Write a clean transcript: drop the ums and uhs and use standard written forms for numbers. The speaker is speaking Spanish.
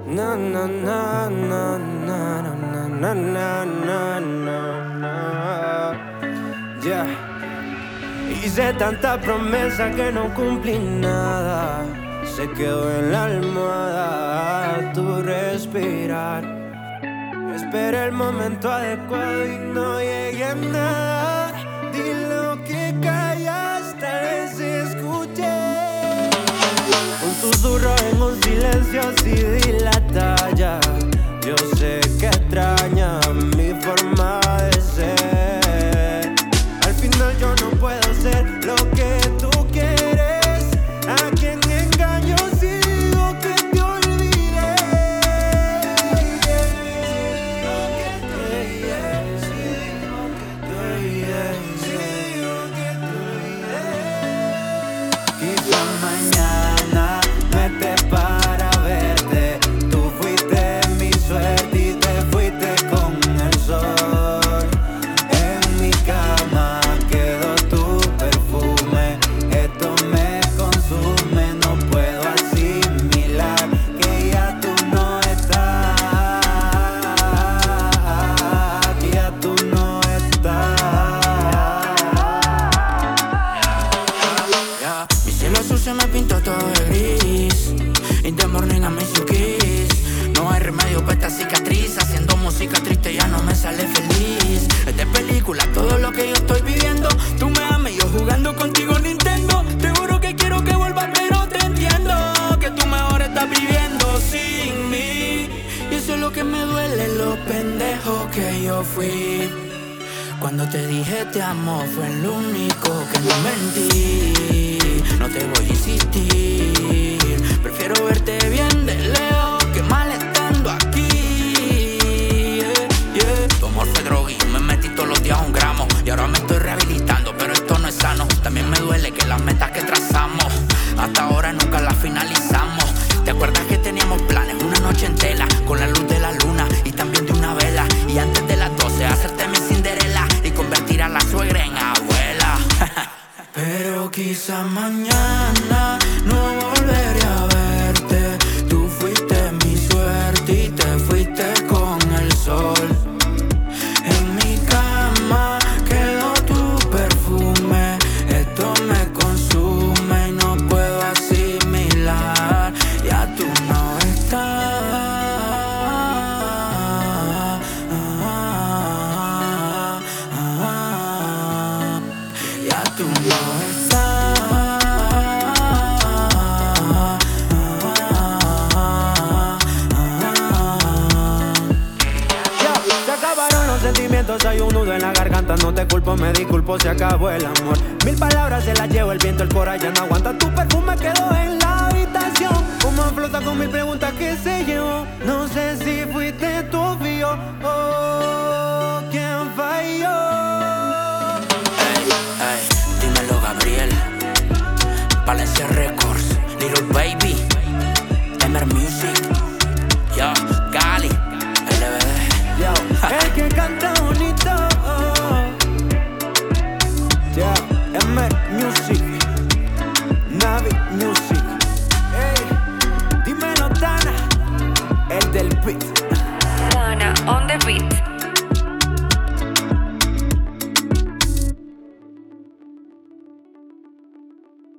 Na na na na na na na na na na. Yeah. Hice tanta promesa que no cumplí nada. Se quedó en la almohada tu respirar. Esperé el momento adecuado y no llegué a nada. Di lo que callaste, tal vez escuché. Un susurro en un silencio así di la talla. Yo sé que extraña mi forma de ser. Al final yo no puedo ser lo que tú quieres. A quien engaño sigo que te olvidé. Quizás mañana no esté para verte. Tú fuiste mi suerte y te fuiste con el sol. En mi cama quedó tu perfume. Esto me consume, no puedo asimilar que ya tú no estás. Que ya tú no estás. Mi cielo azul se me pintó todo de gris. In the morning I miss you kiss. No hay remedio para esta cicatriz. Haciendo música triste ya no me sale feliz. Es de película todo lo que yo estoy viviendo. Tú me amas y yo jugando contigo Nintendo. Te juro que quiero que vuelvas pero te entiendo que tú mejor estás viviendo sin mí. Y eso es lo que me duele, lo pendejo que yo fui. Cuando te dije te amo fue lo único que no mentí. No te voy a insistir. Prefiero verte bien de lejos que mal estando aquí. Tu amor fue droga y me metí todos los días 1 gramo. Y ahora me estoy rehabilitando, pero esto no es sano. También me duele que las metas que trazamos hasta ahora nunca las finalizamos. ¿Te acuerdas que teníamos planes? Una noche en tela con la luz de la luna y también de una vela. Y antes de las 12 hacerte mi Cinderella y convertir a la suegra en abuela. Pero quizá mañana no volveré a verte. Tú fuiste mi suerte y te fuiste con el sol. En mi cama quedó tu perfume. Esto me consume y no puedo asimilar. Ya tú no estás. Ya tú no estás. Se acabaron los sentimientos, hay un nudo en la garganta. No te culpo, me disculpo, se acabó el amor. 1000 palabras se las llevo el viento, el cora ya no aguanta. Tu perfume quedó en la habitación. Como flota con 1000 preguntas que se llevó. No sé si fuiste tú o yo. Oh, ¿quién falló? Ey, ey, dímelo Gabriel. Valencia Records.